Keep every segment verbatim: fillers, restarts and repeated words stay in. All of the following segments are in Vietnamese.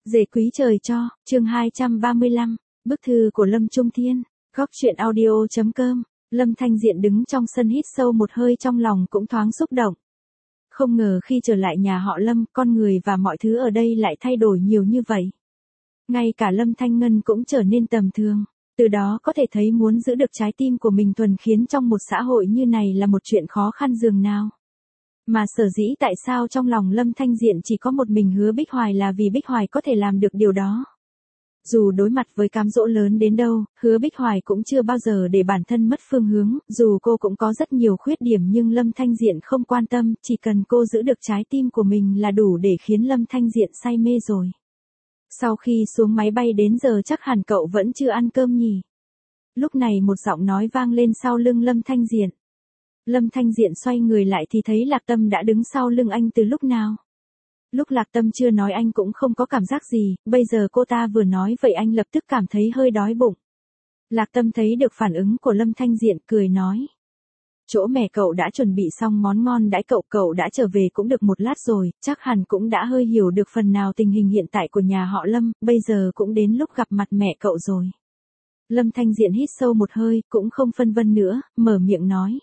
Dề quý trời cho, chương hai trăm ba mươi lăm, bức thư của Lâm Trung Thiên, góc truyện audio chấm com. Lâm Thanh Diện đứng trong sân hít sâu một hơi, trong lòng cũng thoáng xúc động. Không ngờ khi trở lại nhà họ Lâm, con người và mọi thứ ở đây lại thay đổi nhiều như vậy. Ngay cả Lâm Thanh Ngân cũng trở nên tầm thường. Từ đó có thể thấy muốn giữ được trái tim của mình thuần khiết trong một xã hội như này là một chuyện khó khăn dường nào. Mà sở dĩ tại sao trong lòng Lâm Thanh Diện chỉ có một mình Hứa Bích Hoài là vì Bích Hoài có thể làm được điều đó. Dù đối mặt với cám dỗ lớn đến đâu, Hứa Bích Hoài cũng chưa bao giờ để bản thân mất phương hướng, dù cô cũng có rất nhiều khuyết điểm nhưng Lâm Thanh Diện không quan tâm, chỉ cần cô giữ được trái tim của mình là đủ để khiến Lâm Thanh Diện say mê rồi. Sau khi xuống máy bay đến giờ chắc hẳn cậu vẫn chưa ăn cơm nhỉ? Lúc này một giọng nói vang lên sau lưng Lâm Thanh Diện. Lâm Thanh Diện xoay người lại thì thấy Lạc Tâm đã đứng sau lưng anh từ lúc nào. Lúc Lạc Tâm chưa nói anh cũng không có cảm giác gì, bây giờ cô ta vừa nói vậy anh lập tức cảm thấy hơi đói bụng. Lạc Tâm thấy được phản ứng của Lâm Thanh Diện, cười nói. Chỗ mẹ cậu đã chuẩn bị xong món ngon đãi cậu, cậu đã trở về cũng được một lát rồi, chắc hẳn cũng đã hơi hiểu được phần nào tình hình hiện tại của nhà họ Lâm, bây giờ cũng đến lúc gặp mặt mẹ cậu rồi. Lâm Thanh Diện hít sâu một hơi, cũng không phân vân nữa, mở miệng nói.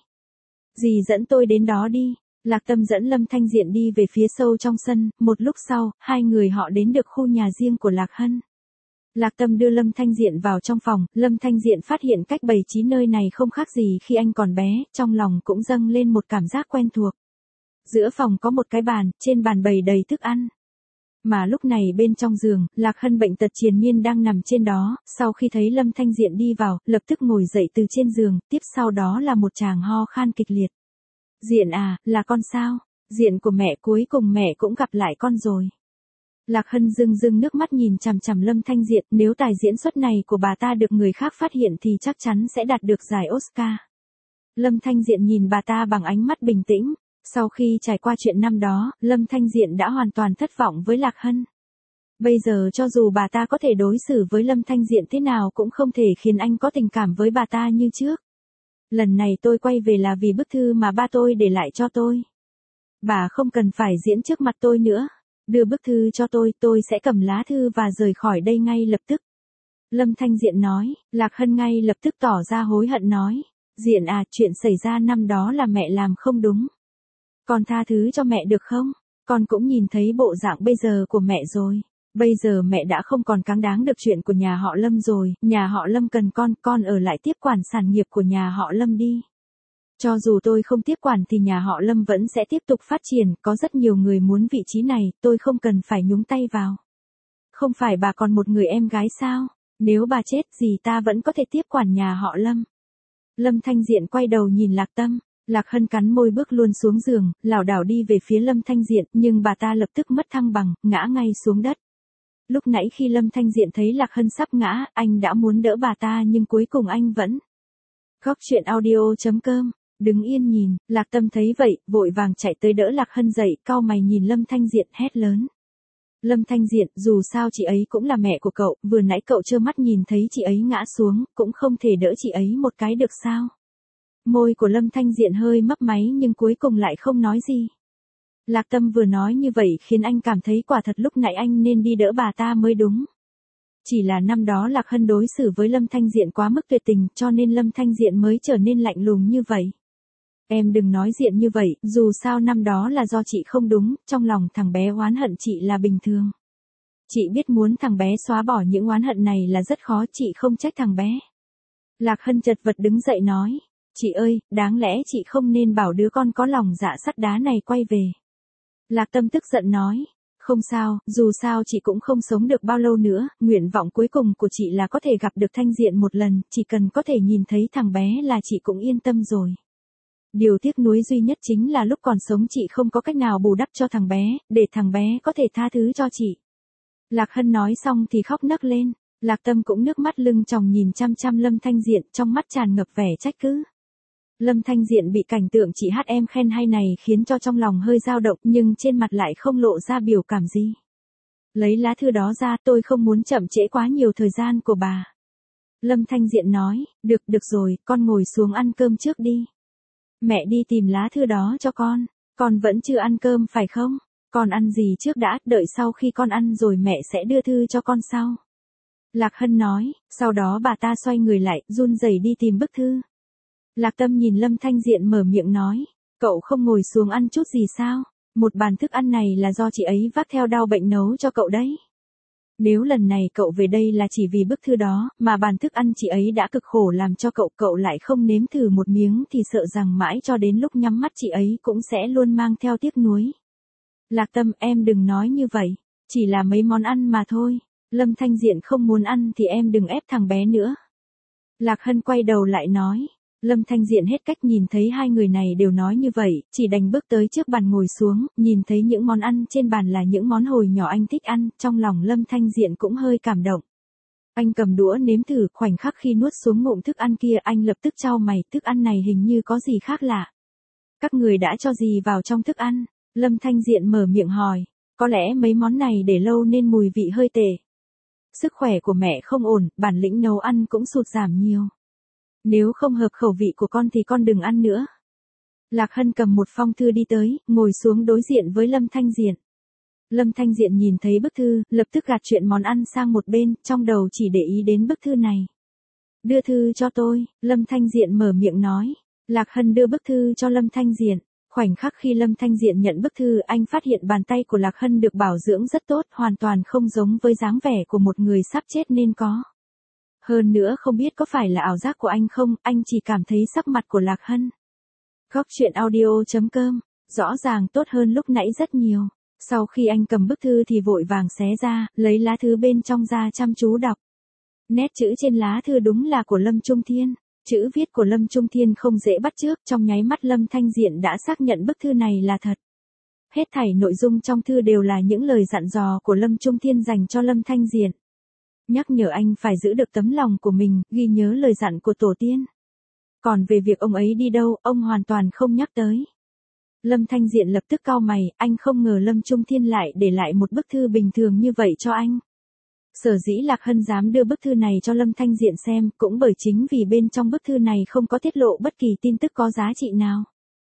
Dì dẫn tôi đến đó đi. Lạc Tâm dẫn Lâm Thanh Diện đi về phía sâu trong sân, một lúc sau, hai người họ đến được khu nhà riêng của Lạc Hân. Lạc Tâm đưa Lâm Thanh Diện vào trong phòng, Lâm Thanh Diện phát hiện cách bày trí nơi này không khác gì khi anh còn bé, trong lòng cũng dâng lên một cảm giác quen thuộc. Giữa phòng có một cái bàn, trên bàn bày đầy thức ăn. Mà lúc này bên trong giường, Lạc Hân bệnh tật triền miên đang nằm trên đó, sau khi thấy Lâm Thanh Diện đi vào, lập tức ngồi dậy từ trên giường, tiếp sau đó là một tràng ho khan kịch liệt. Diện à, là con sao? Diện của mẹ, cuối cùng mẹ cũng gặp lại con rồi. Lạc Hân rưng rưng nước mắt nhìn chằm chằm Lâm Thanh Diện, nếu tài diễn xuất này của bà ta được người khác phát hiện thì chắc chắn sẽ đạt được giải Oscar. Lâm Thanh Diện nhìn bà ta bằng ánh mắt bình tĩnh. Sau khi trải qua chuyện năm đó, Lâm Thanh Diện đã hoàn toàn thất vọng với Lạc Hân. Bây giờ cho dù bà ta có thể đối xử với Lâm Thanh Diện thế nào cũng không thể khiến anh có tình cảm với bà ta như trước. Lần này tôi quay về là vì bức thư mà ba tôi để lại cho tôi. Bà không cần phải diễn trước mặt tôi nữa. Đưa bức thư cho tôi, tôi sẽ cầm lá thư và rời khỏi đây ngay lập tức. Lâm Thanh Diện nói, Lạc Hân ngay lập tức tỏ ra hối hận nói. Diện à, chuyện xảy ra năm đó là mẹ làm không đúng. Con tha thứ cho mẹ được không? Con cũng nhìn thấy bộ dạng bây giờ của mẹ rồi. Bây giờ mẹ đã không còn cáng đáng được chuyện của nhà họ Lâm rồi, nhà họ Lâm cần con, con ở lại tiếp quản sản nghiệp của nhà họ Lâm đi. Cho dù tôi không tiếp quản thì nhà họ Lâm vẫn sẽ tiếp tục phát triển, có rất nhiều người muốn vị trí này, tôi không cần phải nhúng tay vào. Không phải bà còn một người em gái sao? Nếu bà chết gì ta vẫn có thể tiếp quản nhà họ Lâm. Lâm Thanh Diện quay đầu nhìn Lạc Tâm. Lạc Hân cắn môi bước luôn xuống giường, lảo đảo đi về phía Lâm Thanh Diện, nhưng bà ta lập tức mất thăng bằng, ngã ngay xuống đất. Lúc nãy khi Lâm Thanh Diện thấy Lạc Hân sắp ngã, anh đã muốn đỡ bà ta nhưng cuối cùng anh vẫn. Góc truyện audio chấm com, đứng yên nhìn, Lạc Tâm thấy vậy, vội vàng chạy tới đỡ Lạc Hân dậy, cau mày nhìn Lâm Thanh Diện hét lớn. Lâm Thanh Diện, dù sao chị ấy cũng là mẹ của cậu, vừa nãy cậu trơ mắt nhìn thấy chị ấy ngã xuống, cũng không thể đỡ chị ấy một cái được sao? Môi của Lâm Thanh Diện hơi mấp máy nhưng cuối cùng lại không nói gì. Lạc Tâm vừa nói như vậy khiến anh cảm thấy quả thật lúc nãy anh nên đi đỡ bà ta mới đúng. Chỉ là năm đó Lạc Hân đối xử với Lâm Thanh Diện quá mức tuyệt tình cho nên Lâm Thanh Diện mới trở nên lạnh lùng như vậy. Em đừng nói Diện như vậy, dù sao năm đó là do chị không đúng, trong lòng thằng bé oán hận chị là bình thường. Chị biết muốn thằng bé xóa bỏ những oán hận này là rất khó, chị không trách thằng bé. Lạc Hân chật vật đứng dậy nói. Chị ơi, đáng lẽ chị không nên bảo đứa con có lòng dạ sắt đá này quay về. Lạc Tâm tức giận nói. Không sao, dù sao chị cũng không sống được bao lâu nữa, nguyện vọng cuối cùng của chị là có thể gặp được Thanh Diện một lần, chỉ cần có thể nhìn thấy thằng bé là chị cũng yên tâm rồi. Điều tiếc nuối duy nhất chính là lúc còn sống chị không có cách nào bù đắp cho thằng bé, để thằng bé có thể tha thứ cho chị. Lạc Hân nói xong thì khóc nấc lên, Lạc Tâm cũng nước mắt lưng tròng nhìn chăm chăm Lâm Thanh Diện, trong mắt tràn ngập vẻ trách cứ. Lâm Thanh Diện bị cảnh tượng chị hát em khen hay này khiến cho trong lòng hơi dao động nhưng trên mặt lại không lộ ra biểu cảm gì. Lấy lá thư đó ra, tôi không muốn chậm trễ quá nhiều thời gian của bà. Lâm Thanh Diện nói, được, được rồi, con ngồi xuống ăn cơm trước đi. Mẹ đi tìm lá thư đó cho con, con vẫn chưa ăn cơm phải không? Con ăn gì trước đã, đợi sau khi con ăn rồi mẹ sẽ đưa thư cho con sau. Lạc Hân nói, sau đó bà ta xoay người lại, run rẩy đi tìm bức thư. Lạc Tâm nhìn Lâm Thanh Diện mở miệng nói, cậu không ngồi xuống ăn chút gì sao? Một bàn thức ăn này là do chị ấy vác theo đau bệnh nấu cho cậu đấy. Nếu lần này cậu về đây là chỉ vì bức thư đó, mà bàn thức ăn chị ấy đã cực khổ làm cho cậu, cậu lại không nếm thử một miếng thì sợ rằng mãi cho đến lúc nhắm mắt chị ấy cũng sẽ luôn mang theo tiếc nuối. Lạc Tâm, em đừng nói như vậy, chỉ là mấy món ăn mà thôi, Lâm Thanh Diện không muốn ăn thì em đừng ép thằng bé nữa. Lạc Hân quay đầu lại nói. Lâm Thanh Diện hết cách nhìn thấy hai người này đều nói như vậy, chỉ đành bước tới trước bàn ngồi xuống, nhìn thấy những món ăn trên bàn là những món hồi nhỏ anh thích ăn, trong lòng Lâm Thanh Diện cũng hơi cảm động. Anh cầm đũa nếm thử, khoảnh khắc khi nuốt xuống ngụm thức ăn kia anh lập tức chau mày, thức ăn này hình như có gì khác lạ. Các người đã cho gì vào trong thức ăn? Lâm Thanh Diện mở miệng hỏi, có lẽ mấy món này để lâu nên mùi vị hơi tệ. Sức khỏe của mẹ không ổn, bản lĩnh nấu ăn cũng sụt giảm nhiều. Nếu không hợp khẩu vị của con thì con đừng ăn nữa. Lạc Hân cầm một phong thư đi tới, ngồi xuống đối diện với Lâm Thanh Diện. Lâm Thanh Diện nhìn thấy bức thư, lập tức gạt chuyện món ăn sang một bên, trong đầu chỉ để ý đến bức thư này. Đưa thư cho tôi, Lâm Thanh Diện mở miệng nói. Lạc Hân đưa bức thư cho Lâm Thanh Diện. Khoảnh khắc khi Lâm Thanh Diện nhận bức thư, anh phát hiện bàn tay của Lạc Hân được bảo dưỡng rất tốt, hoàn toàn không giống với dáng vẻ của một người sắp chết nên có. Hơn nữa không biết có phải là ảo giác của anh không, anh chỉ cảm thấy sắc mặt của Lạc Hân. Góc truyện audio chấm com, rõ ràng tốt hơn lúc nãy rất nhiều. Sau khi anh cầm bức thư thì vội vàng xé ra, lấy lá thư bên trong ra chăm chú đọc. Nét chữ trên lá thư đúng là của Lâm Trung Thiên. Chữ viết của Lâm Trung Thiên không dễ bắt chước, trong nháy mắt Lâm Thanh Diện đã xác nhận bức thư này là thật. Hết thảy nội dung trong thư đều là những lời dặn dò của Lâm Trung Thiên dành cho Lâm Thanh Diện. Nhắc nhở anh phải giữ được tấm lòng của mình, ghi nhớ lời dặn của tổ tiên. Còn về việc ông ấy đi đâu, ông hoàn toàn không nhắc tới. Lâm Thanh Diện lập tức cau mày, anh không ngờ Lâm Trung Thiên lại để lại một bức thư bình thường như vậy cho anh. Sở dĩ Lạc Hân dám đưa bức thư này cho Lâm Thanh Diện xem, cũng bởi chính vì bên trong bức thư này không có tiết lộ bất kỳ tin tức có giá trị nào.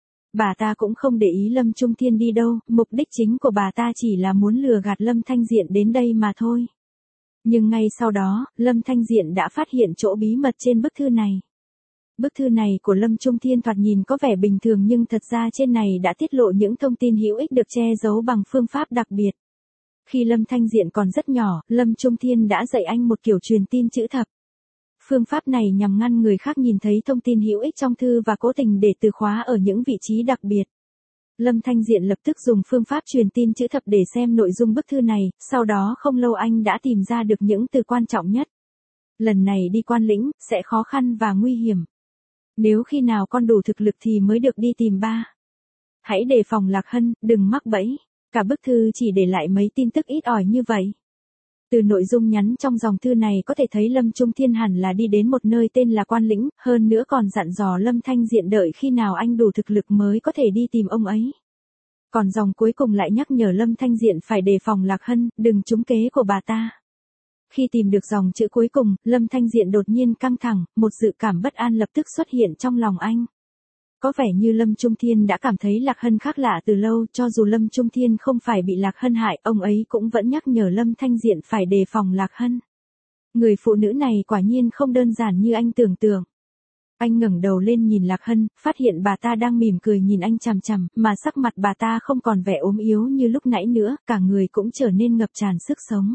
Bà ta cũng không để ý Lâm Trung Thiên đi đâu, mục đích chính của bà ta chỉ là muốn lừa gạt Lâm Thanh Diện đến đây mà thôi. Nhưng ngay sau đó, Lâm Thanh Diện đã phát hiện chỗ bí mật trên bức thư này. Bức thư này của Lâm Trung Thiên thoạt nhìn có vẻ bình thường nhưng thật ra trên này đã tiết lộ những thông tin hữu ích được che giấu bằng phương pháp đặc biệt. Khi Lâm Thanh Diện còn rất nhỏ, Lâm Trung Thiên đã dạy anh một kiểu truyền tin chữ thập. Phương pháp này nhằm ngăn người khác nhìn thấy thông tin hữu ích trong thư và cố tình để từ khóa ở những vị trí đặc biệt. Lâm Thanh Diện lập tức dùng phương pháp truyền tin chữ thập để xem nội dung bức thư này, sau đó không lâu anh đã tìm ra được những từ quan trọng nhất. Lần này đi Quan Lĩnh, sẽ khó khăn và nguy hiểm. Nếu khi nào con đủ thực lực thì mới được đi tìm ba. Hãy đề phòng Lạc Hân, đừng mắc bẫy. Cả bức thư chỉ để lại mấy tin tức ít ỏi như vậy. Từ nội dung nhắn trong dòng thư này có thể thấy Lâm Trung Thiên hẳn là đi đến một nơi tên là Quan Lĩnh, hơn nữa còn dặn dò Lâm Thanh Diện đợi khi nào anh đủ thực lực mới có thể đi tìm ông ấy. Còn dòng cuối cùng lại nhắc nhở Lâm Thanh Diện phải đề phòng Lạc Hân, đừng trúng kế của bà ta. Khi tìm được dòng chữ cuối cùng, Lâm Thanh Diện đột nhiên căng thẳng, một dự cảm bất an lập tức xuất hiện trong lòng anh. Có vẻ như Lâm Trung Thiên đã cảm thấy Lạc Hân khác lạ từ lâu, cho dù Lâm Trung Thiên không phải bị Lạc Hân hại, ông ấy cũng vẫn nhắc nhở Lâm Thanh Diện phải đề phòng Lạc Hân. Người phụ nữ này quả nhiên không đơn giản như anh tưởng tượng. Anh ngẩng đầu lên nhìn Lạc Hân, phát hiện bà ta đang mỉm cười nhìn anh chằm chằm, mà sắc mặt bà ta không còn vẻ ốm yếu như lúc nãy nữa, cả người cũng trở nên ngập tràn sức sống.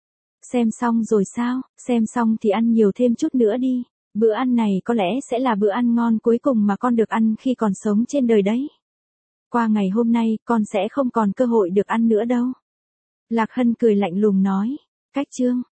Xem xong rồi sao, xem xong thì ăn nhiều thêm chút nữa đi. Bữa ăn này có lẽ sẽ là bữa ăn ngon cuối cùng mà con được ăn khi còn sống trên đời đấy. Qua ngày hôm nay, con sẽ không còn cơ hội được ăn nữa đâu. Lạc Hân cười lạnh lùng nói. Cách chương